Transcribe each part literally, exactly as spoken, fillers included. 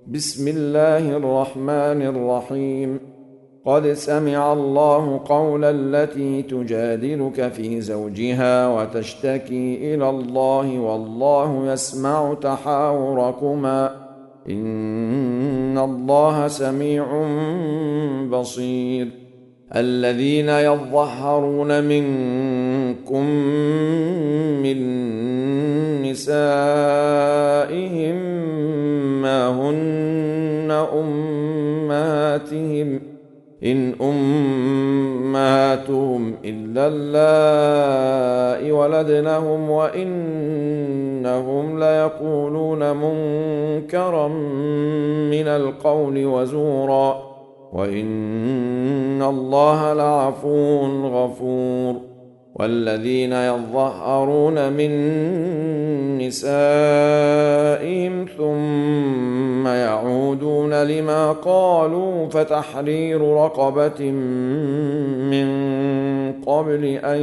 بسم الله الرحمن الرحيم. قد سمع الله قول التي تجادلك في زوجها وتشتكي إلى الله والله يسمع تحاوركما إن الله سميع بصير. الذين يظهرون منكم من نسائهم ما هن أمهاتهم إن أمهاتهم إلا اللائي ولدنهم وإنهم ليقولون منكرا من القول وزورا وإن الله لعفو غفور. والذين يظهرون من نسائهم ثم يعودون لما قالوا فتحرير رقبة من قبل أن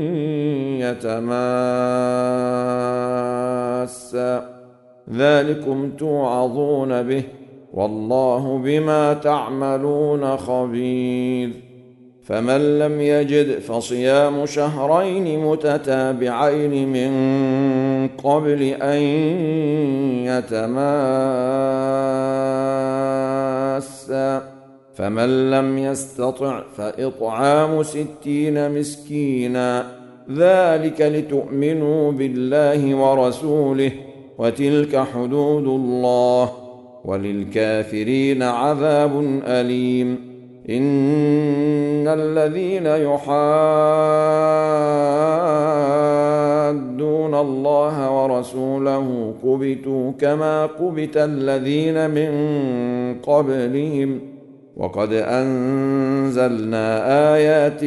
يتماسا ذلكم توعظون به والله بما تعملون خبير. فمن لم يجد فصيام شهرين متتابعين من قبل أن يتماسا فمن لم يستطع فإطعام ستين مسكينا ذلك لتؤمنوا بالله ورسوله وتلك حدود الله وللكافرين عذاب أليم. إن الذين يحادون الله ورسوله كبتوا كما كبت الذين من قبلهم وقد أنزلنا آيات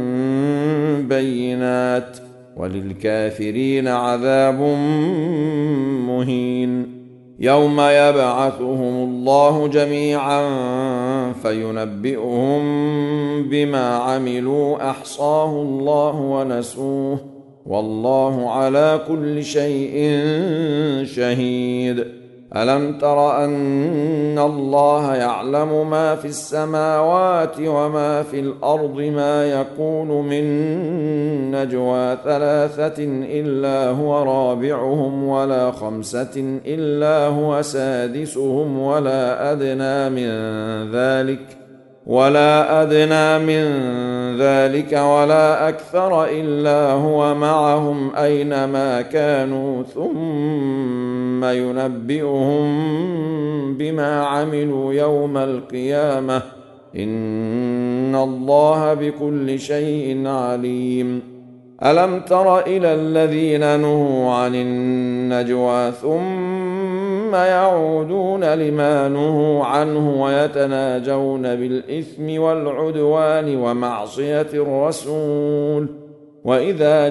بينات وللكافرين عذاب مهين. يوم يبعثهم الله جميعا فينبئهم بما عملوا أحصاه الله ونسوه والله على كل شيء شهيد. ألم تر أن الله يعلم ما في السماوات وما في الأرض ما يكون من نجوى ثلاثة إلا هو رابعهم ولا خمسة إلا هو سادسهم ولا أدنى من ذلك ولا أدنى من ذلك ولا أكثر إلا هو معهم أينما كانوا ثم ينبئهم بما عملوا يوم القيامة إن الله بكل شيء عليم. ألم تر إلى الذين نهوا عن النجوى ثم يعودون لما نهوا عنه ويتناجون بالإثم والعدوان ومعصية الرسول وإذا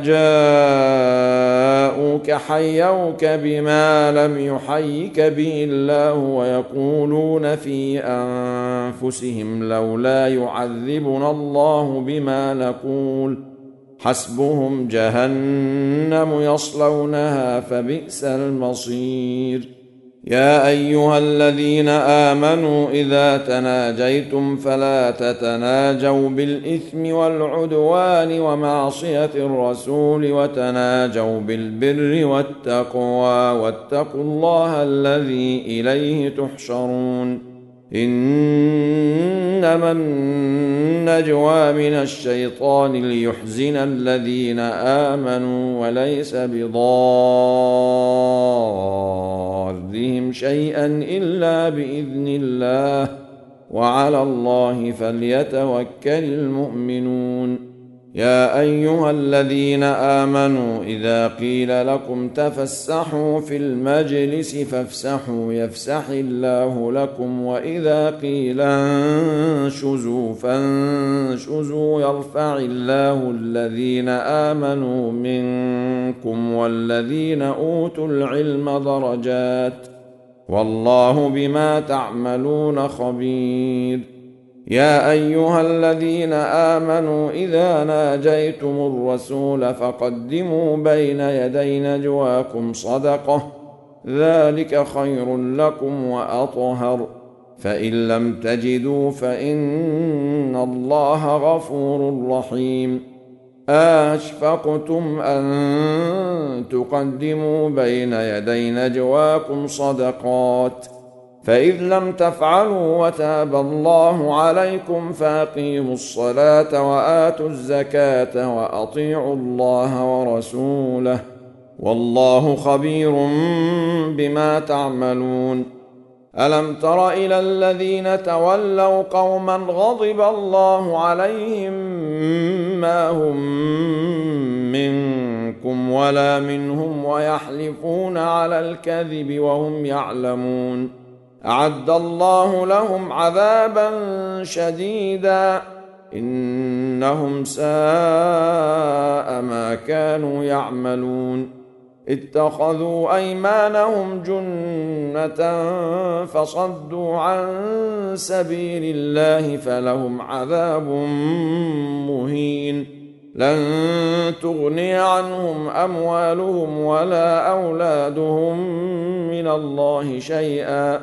جاءوك حيوك بما لم يحيك به الله ويقولون في أنفسهم لولا يعذبنا الله بما نقول حسبهم جهنم يصلونها فبئس المصير. يا أيها الذين آمنوا إذا تناجيتم فلا تتناجوا بالإثم والعدوان ومعصية الرسول وتناجوا بالبر والتقوى واتقوا الله الذي إليه تحشرون. إنما النجوى من الشيطان ليحزن الذين آمنوا وليس بضارهم شيئا إلا بإذن الله وعلى الله فليتوكل المؤمنون. يا أيها الذين آمنوا إذا قيل لكم تفسحوا في المجلس فافسحوا يفسح الله لكم وإذا قيل انشزوا فانشزوا يرفع الله الذين آمنوا منكم والذين أوتوا العلم درجات والله بما تعملون خبير. يا أيها الذين آمنوا إذا ناجيتم الرسول فقدموا بين يدي نجواكم صدقة ذلك خير لكم وأطهر، فإن لم تجدوا فإن الله غفور رحيم. أشفقتم أن تقدموا بين يدي نجواكم صدقات، فإذ لم تفعلوا وتاب الله عليكم فأقيموا الصلاة وآتوا الزكاة وأطيعوا الله ورسوله، والله خبير بما تعملون. ألم تر إلى الذين تولوا قوما غضب الله عليهم ما هم منكم ولا منهم ويحلفون على الكذب وهم يعلمون، أعد الله لهم عذابا شديدا إنهم ساء ما كانوا يعملون. اتخذوا أيمانهم جنة فصدوا عن سبيل الله فلهم عذاب مهين. لن تغني عنهم أموالهم ولا أولادهم من الله شيئا،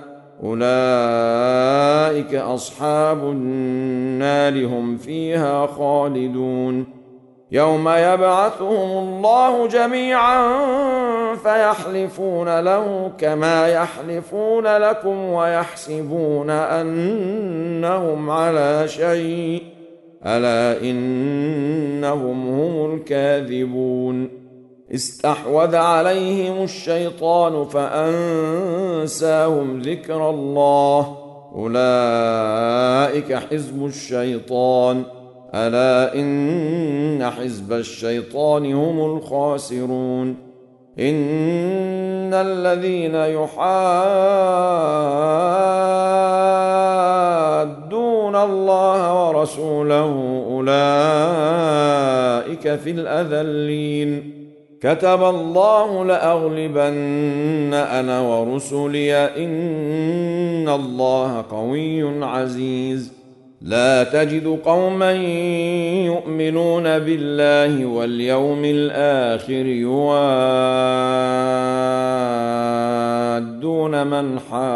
أولئك أصحاب النار هم فيها خالدون. يوم يبعثهم الله جميعا فيحلفون له كما يحلفون لكم ويحسبون أنهم على شيء، ألا إنهم هم الكاذبون. استحوذ عليهم الشيطان فأنساهم ذكر الله، أولئك حزب الشيطان، ألا إن حزب الشيطان هم الخاسرون. إن الذين يحادون الله ورسوله أولئك في الأذلين. كتب الله لأغلبن أنا ورسلي إن الله قوي عزيز. لا تجد قوما يؤمنون بالله واليوم الآخر يوادون من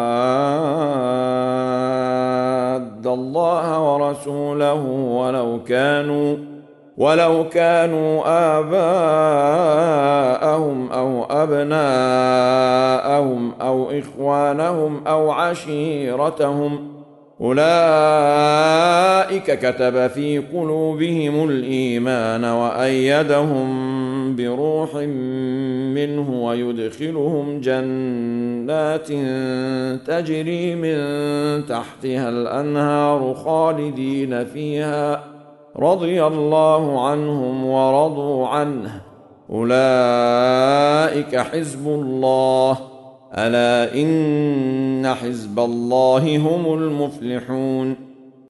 حاد الله ورسوله ولو كانوا ولو كانوا آباءهم أو أبناءهم أو إخوانهم أو عشيرتهم، أولئك كتب في قلوبهم الإيمان وأيدهم بروح منه ويدخلهم جنات تجري من تحتها الأنهار خالدين فيها، رضي الله عنهم ورضوا عنه، أولئك حزب الله، ألا إن حزب الله هم المفلحون.